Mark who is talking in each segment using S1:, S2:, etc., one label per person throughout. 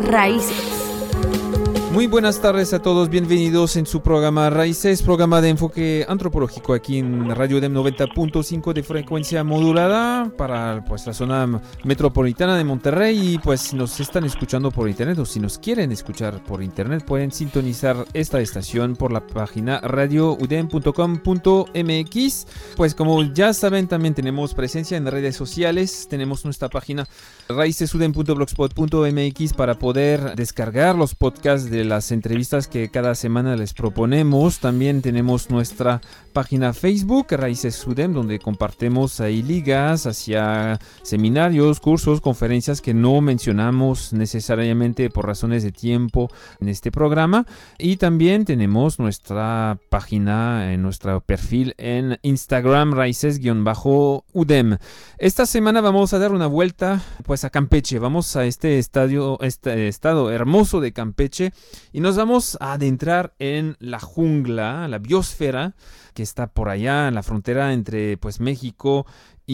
S1: Raíces.
S2: Muy buenas tardes a todos, bienvenidos en su programa Raíces, programa de enfoque antropológico aquí en Radio UDEM 90.5 de frecuencia modulada para la zona metropolitana de Monterrey. Y pues si nos están escuchando por internet o si nos quieren escuchar por internet, pueden sintonizar esta estación por la página radioudem.com.mx. Pues como ya saben, también tenemos presencia en redes sociales, tenemos nuestra página raicesudem.blogspot.mx para poder descargar los podcasts de las entrevistas que cada semana les proponemos. También tenemos nuestra página Facebook, Raíces UDEM, donde compartimos ahí ligas hacia seminarios, cursos, conferencias que no mencionamos necesariamente por razones de tiempo en este programa. Y también tenemos nuestra página, en nuestro perfil en Instagram, Raíces-UDEM. Esta semana vamos a dar una vuelta pues a Campeche. Vamos a este estado hermoso de Campeche y nos vamos a adentrar en la jungla, la biosfera que está por allá en la frontera entre pues México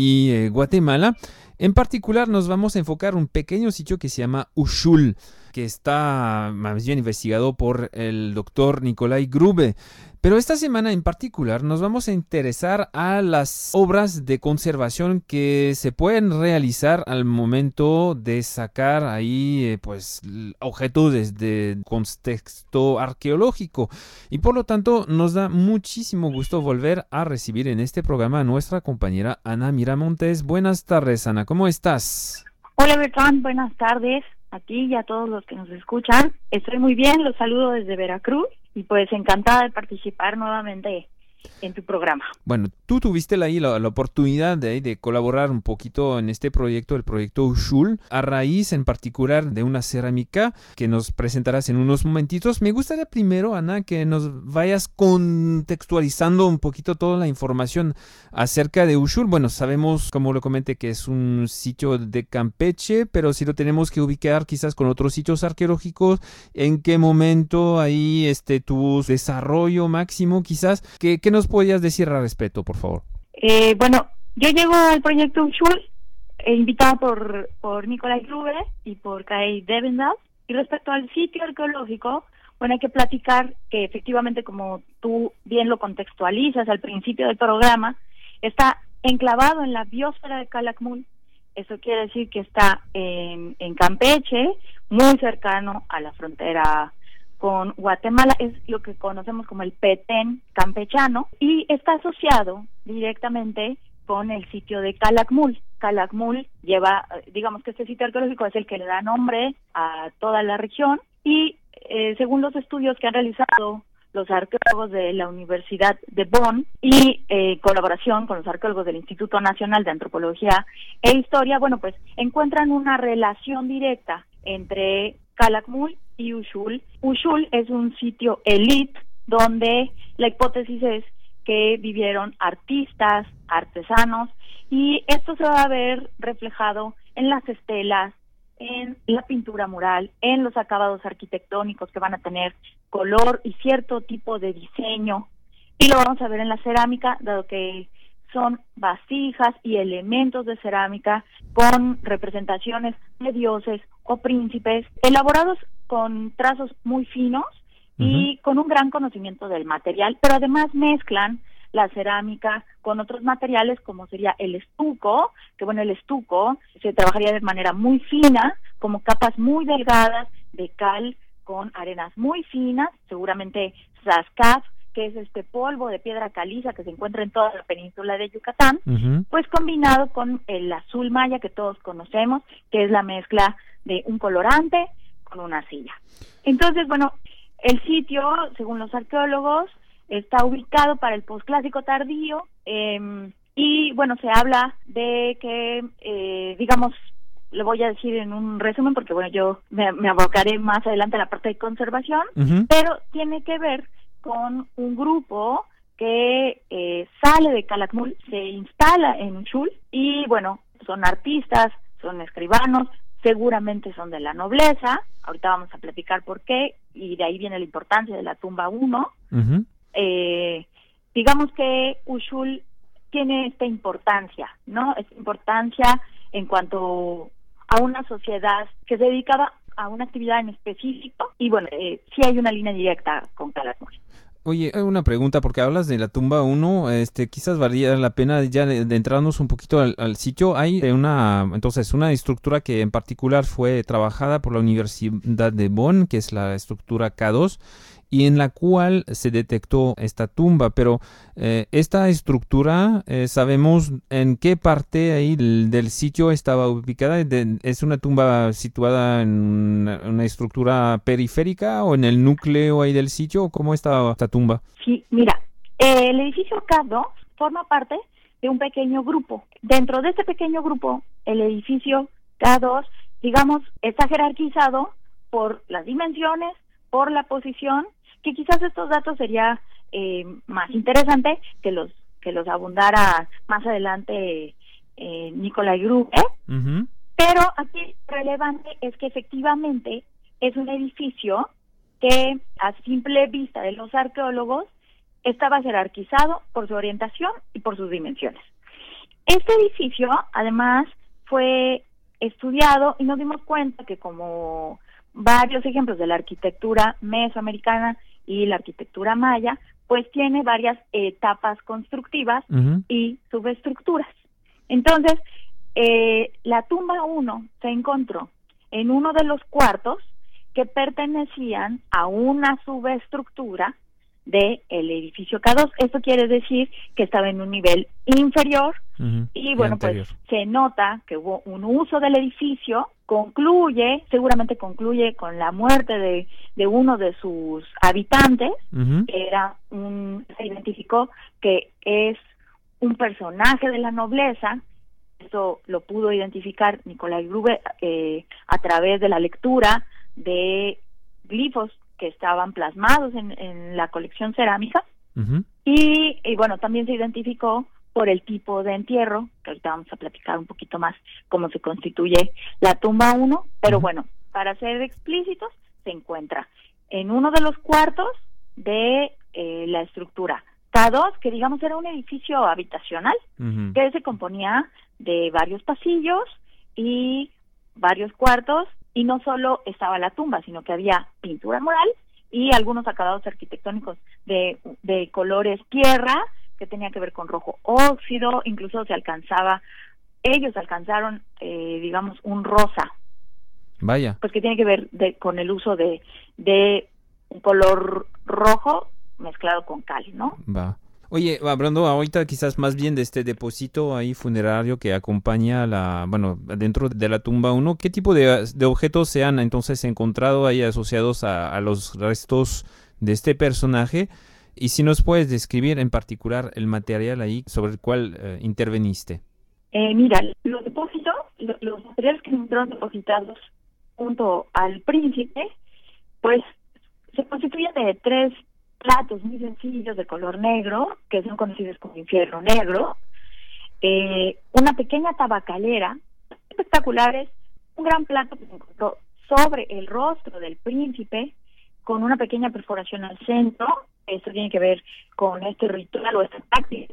S2: y Guatemala. En particular nos vamos a enfocar un pequeño sitio que se llama Uxul, que está más bien investigado por el doctor Nicolai Grube. Pero esta semana en particular nos vamos a interesar a las obras de conservación que se pueden realizar al momento de sacar ahí pues objetos desde contexto arqueológico. Y por lo tanto nos da muchísimo gusto volver a recibir en este programa a nuestra compañera Ana Miramontes. Buenas tardes, Ana, ¿cómo estás?
S3: Hola Bertrand, buenas tardes a ti y a todos los que nos escuchan. Estoy muy bien, los saludo desde Veracruz. Y pues encantada de participar nuevamente en tu programa.
S2: Bueno, tú tuviste ahí la oportunidad de colaborar un poquito en este proyecto, el proyecto Uxul, a raíz en particular de una cerámica que nos presentarás en unos momentitos. Me gustaría primero, Ana, que nos vayas contextualizando un poquito toda la información acerca de Uxul. Bueno, sabemos, como lo comenté, que es un sitio de Campeche, pero si lo tenemos que ubicar quizás con otros sitios arqueológicos, ¿en qué momento ahí tu desarrollo máximo quizás? ¿Qué nos podías decir al respecto, por favor?
S3: Bueno, yo llego al proyecto Uxul, invitado por Nicolai Grube y por Kai Devendal. Y respecto al sitio arqueológico, bueno, hay que platicar que efectivamente, como tú bien lo contextualizas al principio del programa, está enclavado en la biosfera de Calakmul. Eso quiere decir que está en Campeche, muy cercano a la frontera con Guatemala. Es lo que conocemos como el Petén campechano y está asociado directamente con el sitio de Calakmul. Calakmul lleva, digamos que este sitio arqueológico es el que le da nombre a toda la región y según los estudios que han realizado los arqueólogos de la Universidad de Bonn y colaboración con los arqueólogos del Instituto Nacional de Antropología e Historia, bueno, pues encuentran una relación directa entre Calakmul y Uxul. Uxul es un sitio elite donde la hipótesis es que vivieron artistas, artesanos, y esto se va a ver reflejado en las estelas, en la pintura mural, en los acabados arquitectónicos que van a tener color y cierto tipo de diseño, y lo vamos a ver en la cerámica, dado que son vasijas y elementos de cerámica con representaciones de dioses o príncipes, elaborados con trazos muy finos y con un gran conocimiento del material, pero además mezclan la cerámica con otros materiales como sería el estuco, que bueno, el estuco se trabajaría de manera muy fina, como capas muy delgadas de cal con arenas muy finas, seguramente zascaf, que es este polvo de piedra caliza que se encuentra en toda la península de Yucatán, pues combinado con el azul maya que todos conocemos, que es la mezcla de un colorante con una arcilla. Entonces, bueno, el sitio, según los arqueólogos, está ubicado para el posclásico tardío, y bueno, se habla de que, digamos, le voy a decir en un resumen, porque bueno, yo me abocaré más adelante a la parte de conservación, pero tiene que ver con un grupo que sale de Calakmul, se instala en Uxul, y bueno, son artistas, son escribanos, seguramente son de la nobleza, ahorita vamos a platicar por qué, y de ahí viene la importancia de la tumba 1. Digamos que Uxul tiene esta importancia, ¿no? Esta importancia en cuanto a una sociedad que se dedicaba a una actividad en específico y bueno, sí hay una línea directa con Calakmul.
S2: Oye, una pregunta, porque hablas de la tumba 1, quizás valía la pena ya de entrarnos un poquito al sitio. Hay una estructura que en particular fue trabajada por la Universidad de Bonn, que es la estructura K2, y en la cual se detectó esta tumba, pero esta estructura, ¿sabemos en qué parte ahí del sitio estaba ubicada? ¿Es una tumba situada en una estructura periférica o en el núcleo ahí del sitio? ¿Cómo estaba esta tumba?
S3: Sí, mira, el edificio K2 forma parte de un pequeño grupo. Dentro de este pequeño grupo, el edificio K2, digamos, está jerarquizado por las dimensiones, por la posición, que quizás estos datos sería más interesante que los abundara más adelante Nicolai Grube, pero aquí relevante es que efectivamente es un edificio que a simple vista de los arqueólogos estaba jerarquizado por su orientación y por sus dimensiones. Este edificio además fue estudiado y nos dimos cuenta que como varios ejemplos de la arquitectura mesoamericana y la arquitectura maya, pues tiene varias etapas constructivas y subestructuras. Entonces, la tumba 1 se encontró en uno de los cuartos que pertenecían a una subestructura del edificio K2. Esto quiere decir que estaba en un nivel inferior y bueno, pues se nota que hubo un uso del edificio, seguramente concluye con la muerte de uno de sus habitantes, que se identificó que es un personaje de la nobleza. Eso lo pudo identificar Nicolai Grube a través de la lectura de glifos que estaban plasmados en la colección cerámica, y bueno, también se identificó por el tipo de entierro, que ahorita vamos a platicar un poquito más cómo se constituye la tumba 1, pero bueno, para ser explícitos, se encuentra en uno de los cuartos de la estructura K2, que digamos era un edificio habitacional, que se componía de varios pasillos y varios cuartos, y no solo estaba la tumba, sino que había pintura mural y algunos acabados arquitectónicos de colores tierra, que tenía que ver con rojo óxido, incluso ellos alcanzaron, digamos, un rosa.
S2: Vaya.
S3: Pues que tiene que ver con el uso de un color rojo mezclado con cal, ¿no?
S2: Va. Oye, hablando ahorita quizás más bien de este depósito ahí funerario que acompaña dentro de la tumba 1, ¿qué tipo de objetos se han entonces encontrado ahí asociados a los restos de este personaje? Y si nos puedes describir en particular el material ahí sobre el cual interveniste.
S3: Mira, los depósitos, los materiales que fueron depositados junto al príncipe, pues se constituyen de 3 platos muy sencillos de color negro, que son conocidos como infierno negro, una pequeña tabacalera, espectaculares, un gran plato que se encontró sobre el rostro del príncipe, con una pequeña perforación al centro. Esto tiene que ver con este ritual o esta táctica,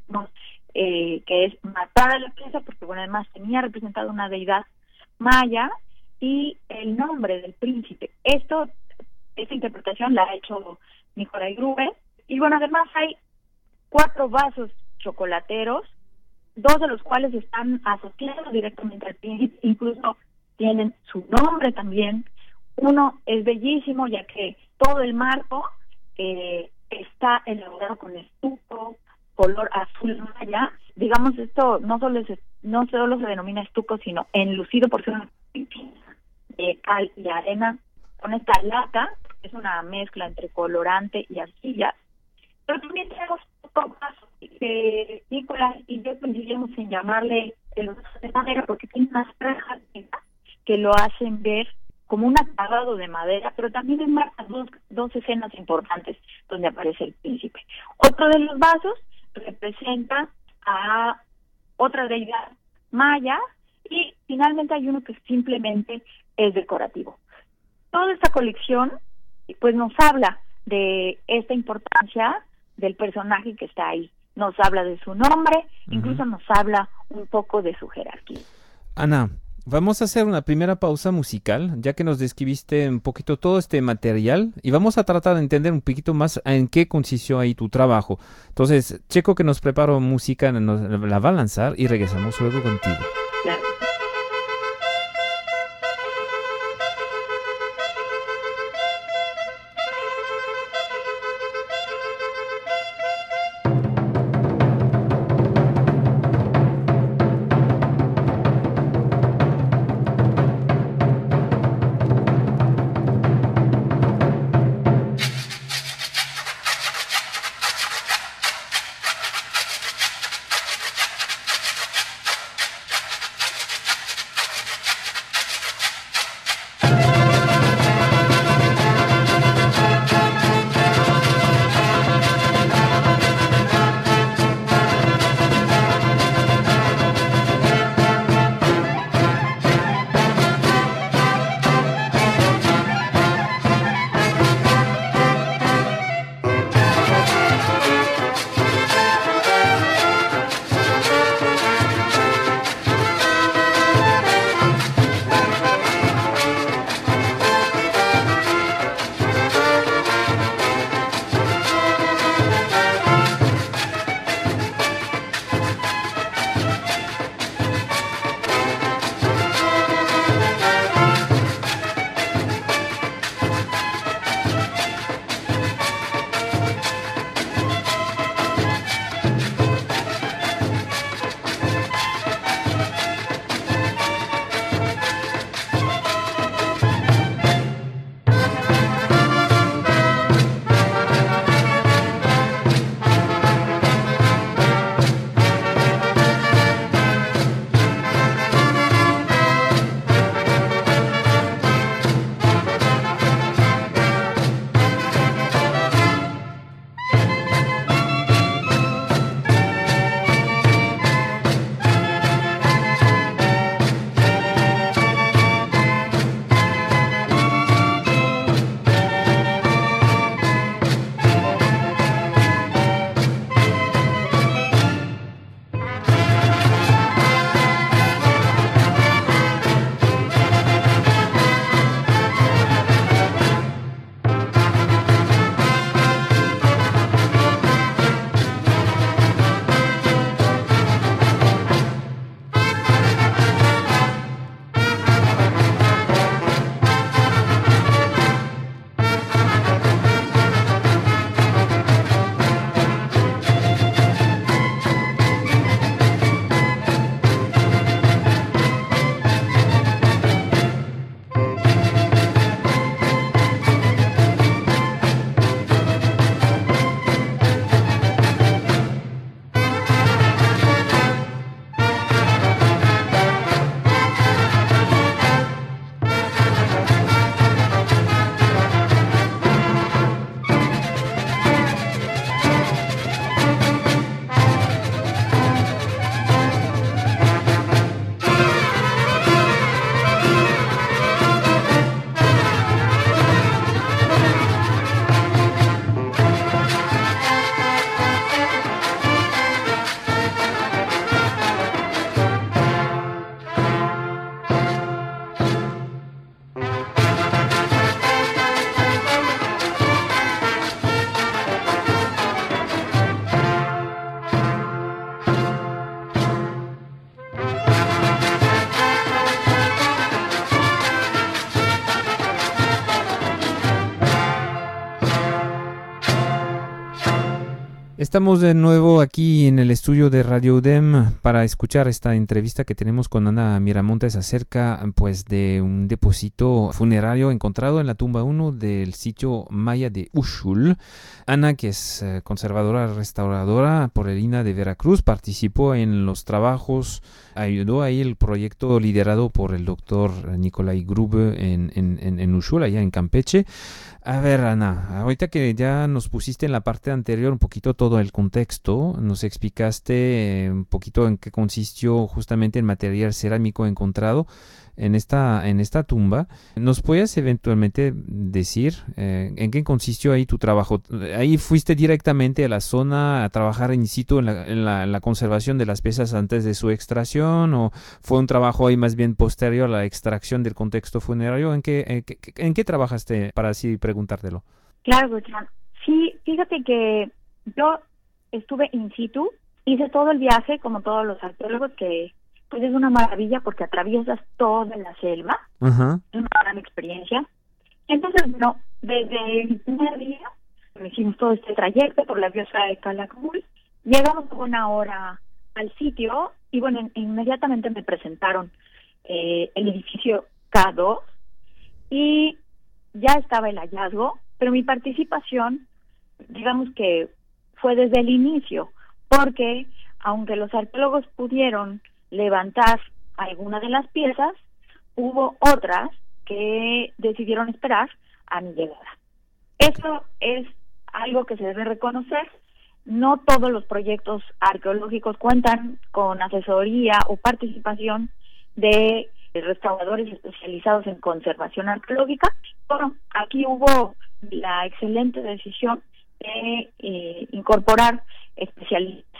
S3: que es matar a la presa, porque bueno, además tenía representado una deidad maya, y el nombre del príncipe. Esta interpretación la ha hecho Nicolai Grube, y bueno, además hay 4 vasos chocolateros, 2 de los cuales están asociados directamente al príncipe, incluso tienen su nombre también. Uno es bellísimo, ya que todo el marco está elaborado con estuco color azul maya. Digamos, esto no solo se denomina estuco, sino enlucido por ser de cal y arena, con esta lata, es una mezcla entre colorante y arcilla. Pero también tenemos otro vaso que Nicolás y yo coincidimos en llamarle el vaso de madera, porque tiene unas franjas que lo hacen ver como un acabado de madera, pero también enmarca dos escenas importantes donde aparece el príncipe. Otro de los vasos representa a otra deidad maya, y finalmente hay uno que simplemente es decorativo. Toda esta colección pues nos habla de esta importancia del personaje que está ahí. Nos habla de su nombre, incluso nos habla un poco de su jerarquía.
S2: Ana, Vamos a hacer una primera pausa musical, ya que nos describiste un poquito todo este material y vamos a tratar de entender un poquito más en qué consistió ahí tu trabajo. Entonces, Checo que nos preparó música, la va a lanzar y regresamos luego contigo.
S3: Claro.
S2: Estamos de nuevo aquí en el estudio de Radio UDEM para escuchar esta entrevista que tenemos con Ana Miramontes acerca pues de un depósito funerario encontrado en la tumba 1 del sitio maya de Uxul. Ana, que es conservadora restauradora pueblerina de Veracruz, participó en los trabajos, ayudó ahí el proyecto liderado por el doctor Nicolai Grube en Uxul, allá en Campeche. A ver, Ana, ahorita que ya nos pusiste en la parte anterior un poquito todo todo el contexto, nos explicaste un poquito en qué consistió justamente el material cerámico encontrado en esta tumba. ¿Nos puedes eventualmente decir en qué consistió ahí tu trabajo? ¿Ahí fuiste directamente a la zona a trabajar in situ en la conservación de las piezas antes de su extracción, o fue un trabajo ahí más bien posterior a la extracción del contexto funerario? ¿En qué trabajaste, para así preguntártelo?
S3: Claro, Bertrand. Sí, fíjate que yo estuve in situ, hice todo el viaje como todos los arqueólogos, que pues es una maravilla porque atraviesas toda la selva.
S2: Uh-huh.
S3: Es una gran experiencia. Entonces, bueno, desde el primer día hicimos todo este trayecto por la biosfera de Calakmul, llegamos a una hora al sitio y bueno, inmediatamente me presentaron el edificio K2 y ya estaba el hallazgo, pero mi participación, digamos que fue desde el inicio, porque aunque los arqueólogos pudieron levantar alguna de las piezas, hubo otras que decidieron esperar a mi llegada. Eso es algo que se debe reconocer. No todos los proyectos arqueológicos cuentan con asesoría o participación de restauradores especializados en conservación arqueológica. Bueno, aquí hubo la excelente decisión de incorporar especialistas.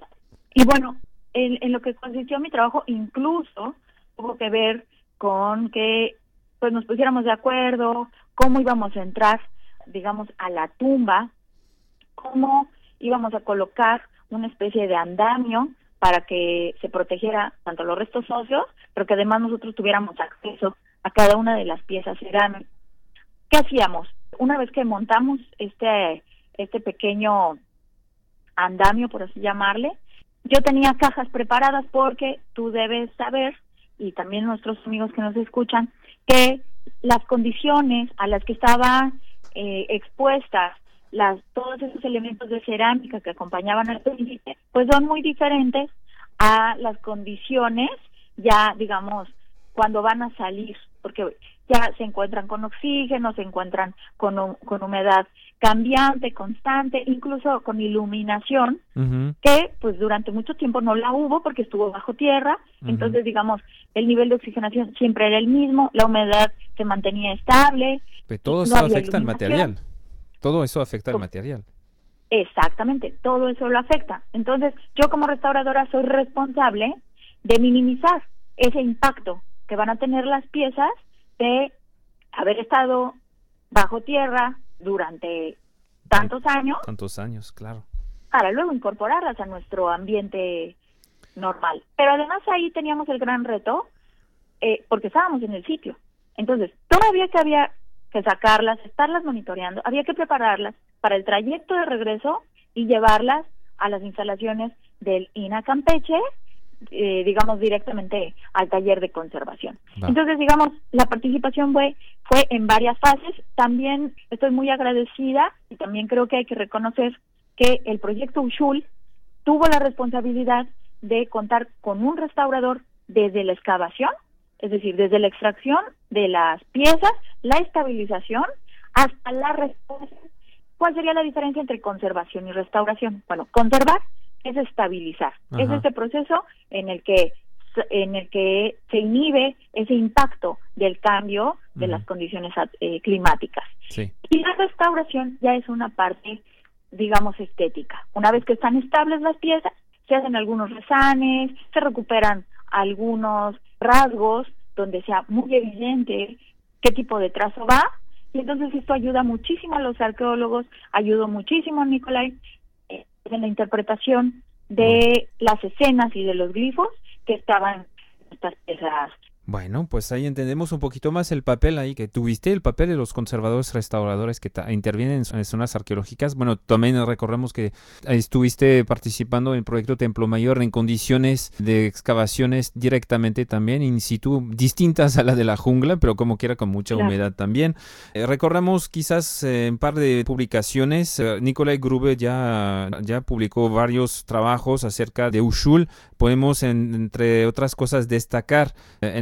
S3: Y bueno, en lo que consistió mi trabajo incluso tuvo que ver con que pues nos pusiéramos de acuerdo, cómo íbamos a entrar, digamos, a la tumba, cómo íbamos a colocar una especie de andamio para que se protegiera tanto los restos óseos, pero que además nosotros tuviéramos acceso a cada una de las piezas cerámicas. ¿Qué hacíamos? Una vez que montamos este pequeño andamio, por así llamarle, yo tenía cajas preparadas porque tú debes saber, y también nuestros amigos que nos escuchan, que las condiciones a las que estaban expuestas todos esos elementos de cerámica que acompañaban al príncipe, pues son muy diferentes a las condiciones ya, digamos, cuando van a salir, porque ya se encuentran con oxígeno, se encuentran con humedad cambiante, constante, incluso con iluminación, uh-huh, que pues durante mucho tiempo no la hubo porque estuvo bajo tierra. Uh-huh. Entonces, digamos, el nivel de oxigenación siempre era el mismo, la humedad se mantenía estable.
S2: Pero todo eso afecta al material. Todo eso afecta al material.
S3: Exactamente, todo eso lo afecta. Entonces, yo como restauradora soy responsable de minimizar ese impacto que van a tener las piezas de haber estado bajo tierra durante tantos años.
S2: Tantos años, claro.
S3: Para luego incorporarlas a nuestro ambiente normal. Pero además ahí teníamos el gran reto, porque estábamos en el sitio. Entonces, todavía que había que sacarlas, estarlas monitoreando, había que prepararlas para el trayecto de regreso y llevarlas a las instalaciones del INAH Campeche, digamos directamente al taller de conservación. Va. Entonces, digamos, la participación fue en varias fases. También estoy muy agradecida y también creo que hay que reconocer que el proyecto Uxul tuvo la responsabilidad de contar con un restaurador desde la excavación, es decir, desde la extracción de las piezas, la estabilización, hasta la restauración. ¿Cuál sería la diferencia entre conservación y restauración? Bueno, conservar es estabilizar. Ajá. Es este proceso en el que se inhibe ese impacto del cambio de las condiciones climáticas.
S2: Sí.
S3: Y la restauración ya es una parte, digamos, estética. Una vez que están estables las piezas, se hacen algunos resanes, se recuperan algunos rasgos donde sea muy evidente qué tipo de trazo va, y entonces esto ayuda muchísimo a los arqueólogos, ayudó muchísimo a Nicolai en la interpretación de las escenas y de los glifos que estaban en estas piezas.
S2: Bueno, pues ahí entendemos un poquito más el papel ahí que tuviste, el papel de los conservadores restauradores que intervienen en zonas arqueológicas. Bueno, también recordemos que estuviste participando en el proyecto Templo Mayor en condiciones de excavaciones directamente también in situ, distintas a la de la jungla, pero como quiera con mucha humedad también. Recordamos quizás un par de publicaciones. Nicolai Grube ya publicó varios trabajos acerca de Uxul. Podemos, entre otras cosas, destacar en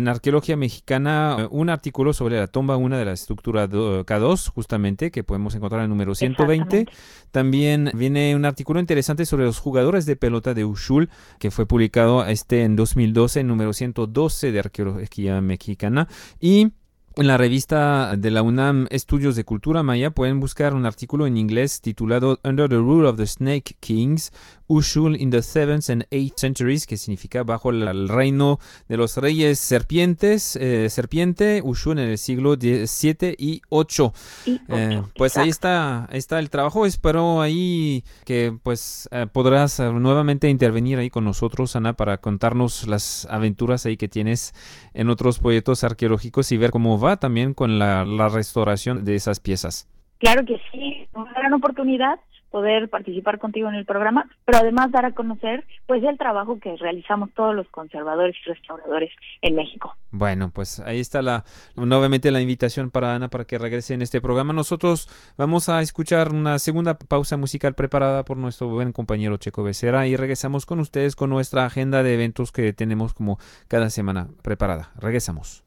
S2: Arqueología Mexicana un artículo sobre la tumba 1 de la estructura K2, justamente, que podemos encontrar en el número 120. También viene un artículo interesante sobre los jugadores de pelota de Uxul, que fue publicado en 2012, número 112 de Arqueología Mexicana. Y en la revista de la UNAM Estudios de Cultura Maya pueden buscar un artículo en inglés titulado Under the Rule of the Snake Kings, Uxul in the 7th and 8th Centuries, que significa bajo el reino de los reyes serpiente, Uxul en el siglo 7 y 8. Pues ahí está el trabajo. Espero ahí que podrás nuevamente intervenir ahí con nosotros, Ana, para contarnos las aventuras ahí que tienes en otros proyectos arqueológicos y ver cómo va también con la restauración de esas piezas.
S3: Claro que sí, una gran oportunidad poder participar contigo en el programa, pero además dar a conocer pues el trabajo que realizamos todos los conservadores y restauradores en México.
S2: Bueno, pues ahí está nuevamente la invitación para Ana para que regrese en este programa. Nosotros vamos a escuchar una segunda pausa musical preparada por nuestro buen compañero Checo Becerra y regresamos con ustedes con nuestra agenda de eventos que tenemos como cada semana preparada. Regresamos.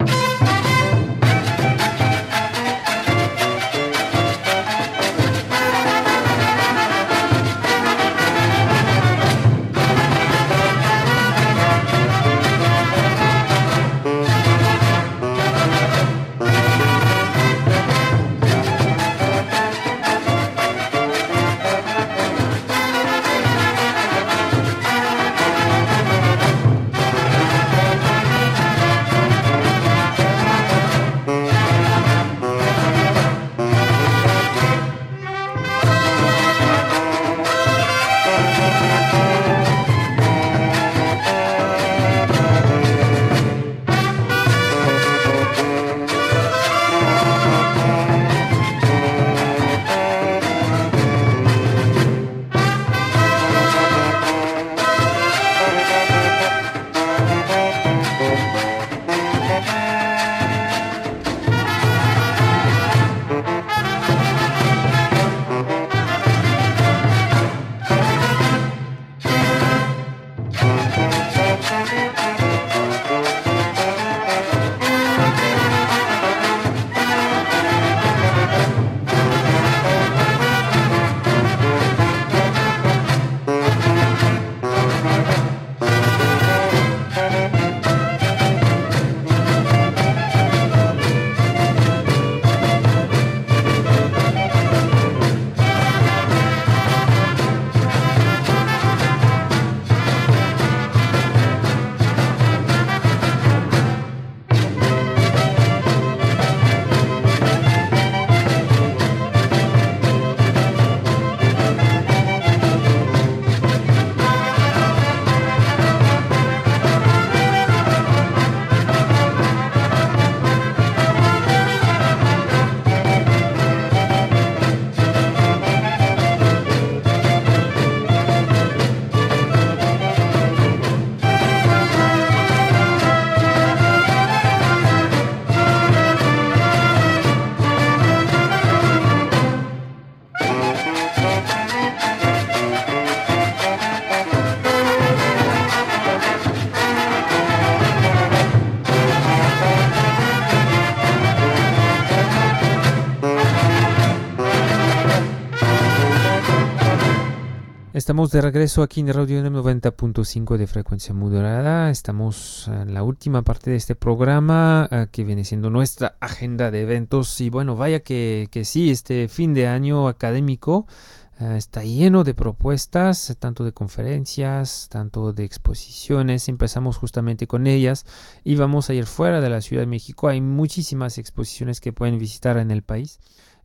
S2: Estamos de regreso aquí en Radio UNAM 90.5 de frecuencia modulada. Estamos en la última parte de este programa que viene siendo nuestra agenda de eventos. Y bueno, vaya que sí, este fin de año académico está lleno de propuestas, tanto de conferencias, tanto de exposiciones. Empezamos justamente con ellas y vamos a ir fuera de la Ciudad de México. Hay muchísimas exposiciones que pueden visitar en el país.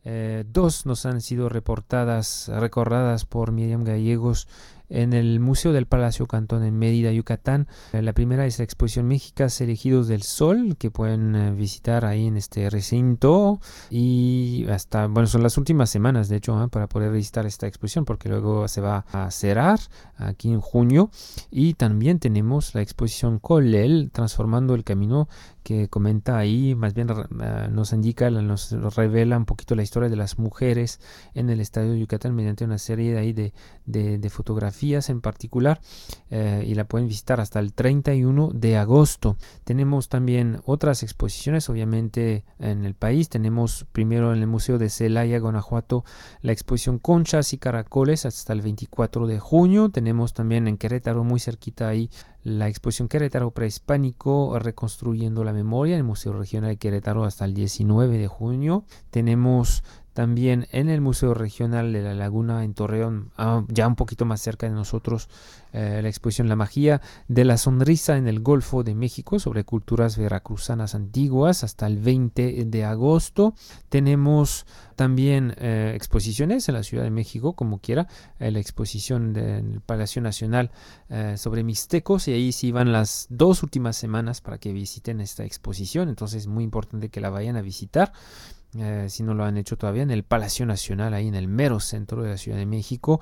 S2: Dos nos han sido recordadas por Miriam Gallegos en el Museo del Palacio Cantón en Mérida, Yucatán. La primera es la exposición Mexicas Elegidos del Sol, que pueden visitar ahí en este recinto y son las últimas semanas de hecho para poder visitar esta exposición, porque luego se va a cerrar aquí en junio. Y también tenemos la exposición Colel, Transformando el Camino, que comenta ahí, más bien nos revela un poquito la historia de las mujeres en el estado de Yucatán mediante una serie de ahí de fotografías fotografías en particular, y la pueden visitar hasta el 31 de agosto. Tenemos también otras exposiciones, obviamente, en el país. Tenemos primero en el Museo de Celaya, Guanajuato, la exposición Conchas y Caracoles hasta el 24 de junio. Tenemos también en Querétaro, muy cerquita ahí, la exposición Querétaro Prehispánico, reconstruyendo la memoria, en el Museo Regional de Querétaro hasta el 19 de junio. Tenemos también en el Museo Regional de la Laguna en Torreón, ya un poquito más cerca de nosotros, la exposición La Magia de la Sonrisa en el Golfo de México, sobre culturas veracruzanas antiguas, hasta el 20 de agosto. Tenemos también exposiciones en la Ciudad de México, como quiera, la exposición del Palacio Nacional sobre mixtecos, y ahí sí van las 2 últimas semanas para que visiten esta exposición. Entonces es muy importante que la vayan a visitar. Si no lo han hecho todavía, en el Palacio Nacional, ahí en el mero centro de la Ciudad de México.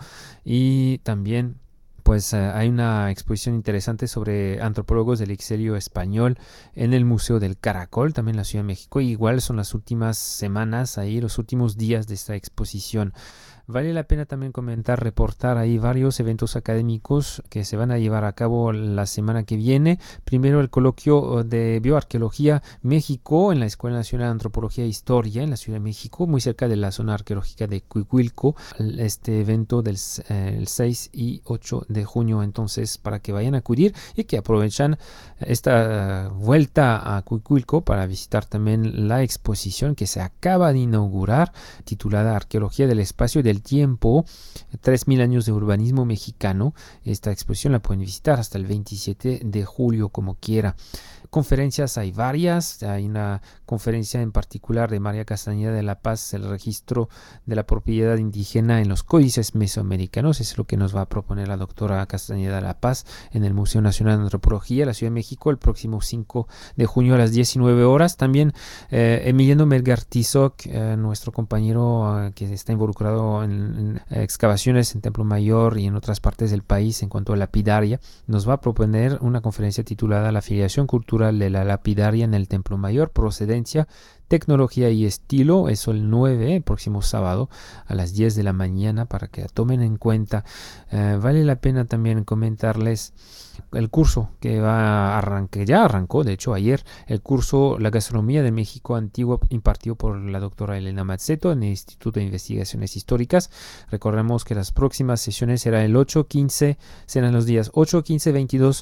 S2: Y también pues hay una exposición interesante sobre antropólogos del exilio español en el Museo del Caracol, también en la Ciudad de México. Y igual son las últimas semanas ahí, los últimos días de esta exposición. Vale la pena también comentar, reportar ahí varios eventos académicos que se van a llevar a cabo la semana que viene. Primero, el coloquio de Bioarqueología México en la Escuela Nacional de Antropología e Historia en la Ciudad de México, muy cerca de la zona arqueológica de Cuicuilco. Este evento del el 6 y 8 de junio, entonces, para que vayan a acudir y que aprovechan esta vuelta a Cuicuilco para visitar también la exposición que se acaba de inaugurar, titulada Arqueología del Espacio y del Tiempo, 3000 años de urbanismo mexicano. Esta exposición la pueden visitar hasta el 27 de julio, como quiera. Conferencias hay varias. Hay una conferencia en particular de María Castañeda de la Paz, el registro de la propiedad indígena en los códices mesoamericanos. Es lo que nos va a proponer la doctora Castañeda de la Paz en el Museo Nacional de Antropología, la Ciudad de México, el próximo 5 de junio a las 19 horas. También Emiliano Melgar Tizoc, nuestro compañero que está involucrado en excavaciones en Templo Mayor y en otras partes del país en cuanto a lapidaria, nos va a proponer una conferencia titulada La afiliación cultural de la lapidaria en el Templo Mayor, procedencia, tecnología y estilo. Eso el 9, el próximo sábado a las 10 de la mañana, para que la tomen en cuenta. Vale la pena también comentarles el curso que ya arrancó, de hecho ayer, el curso La Gastronomía de México Antiguo, impartido por la doctora Elena Mazzetto en el Instituto de Investigaciones Históricas. Recordemos que las próximas sesiones serán serán los días 8, 15, 22,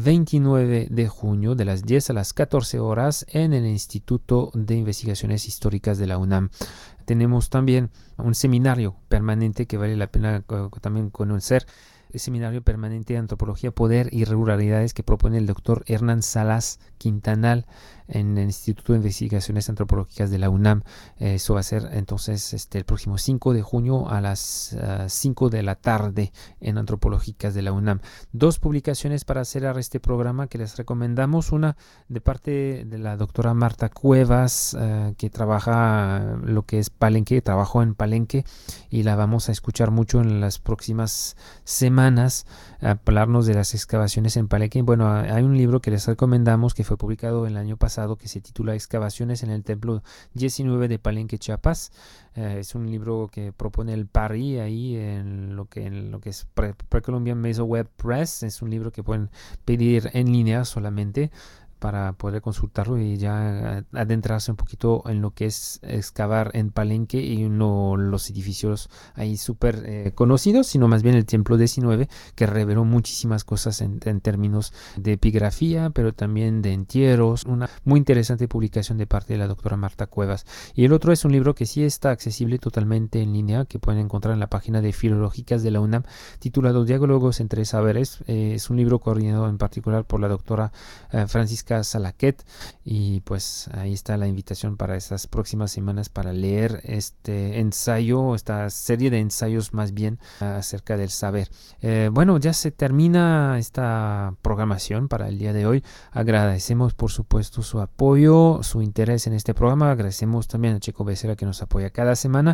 S2: 29 de junio, de las 10 a las 14 horas en el Instituto de Investigaciones Históricas de la UNAM. Tenemos también un seminario permanente que vale la pena también conocer. El seminario permanente de Antropología, Poder y Ruralidades, que propone el doctor Hernán Salas Quintanal en el Instituto de Investigaciones Antropológicas de la UNAM. Eso va a ser entonces el próximo 5 de junio a las 5 de la tarde en Antropológicas de la UNAM. 2 publicaciones para cerrar este programa que les recomendamos. Una de parte de la doctora Marta Cuevas, que trabaja lo que es Palenque, trabajó en Palenque, y la vamos a escuchar mucho en las próximas semanas, a hablarnos de las excavaciones en Palenque. Bueno, hay un libro que les recomendamos que fue publicado el año pasado que se titula Excavaciones en el Templo 19 de Palenque, Chiapas. Es un libro que propone el PARI ahí en lo que es Pre-Columbian Meso Web Press. Es un libro que pueden pedir en línea solamente para poder consultarlo y ya adentrarse un poquito en lo que es excavar en Palenque, y no los edificios ahí súper conocidos, sino más bien el templo 19, que reveló muchísimas cosas en términos de epigrafía, pero también de entierros. Una muy interesante publicación de parte de la doctora Marta Cuevas. Y el otro es un libro que sí está accesible totalmente en línea, que pueden encontrar en la página de Filológicas de la UNAM, titulado Diálogos entre Saberes. Es un libro coordinado en particular por la doctora Francisca Salaquet, y pues ahí está la invitación para estas próximas semanas para leer este ensayo, esta serie de ensayos más bien acerca del saber. Bueno, ya se termina esta programación para el día de hoy. Agradecemos por supuesto su apoyo, su interés en este programa. Agradecemos también a Checo Becerra, que nos apoya cada semana,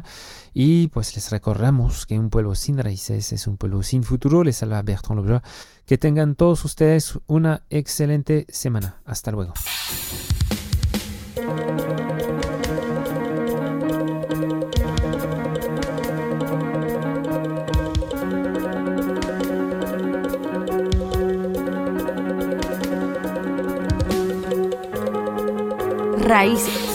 S2: y pues les recordamos que un pueblo sin raíces es un pueblo sin futuro. Les habla Bertrand Lebourgeois. Que tengan todos ustedes una excelente semana. Hasta luego.
S1: Raíces.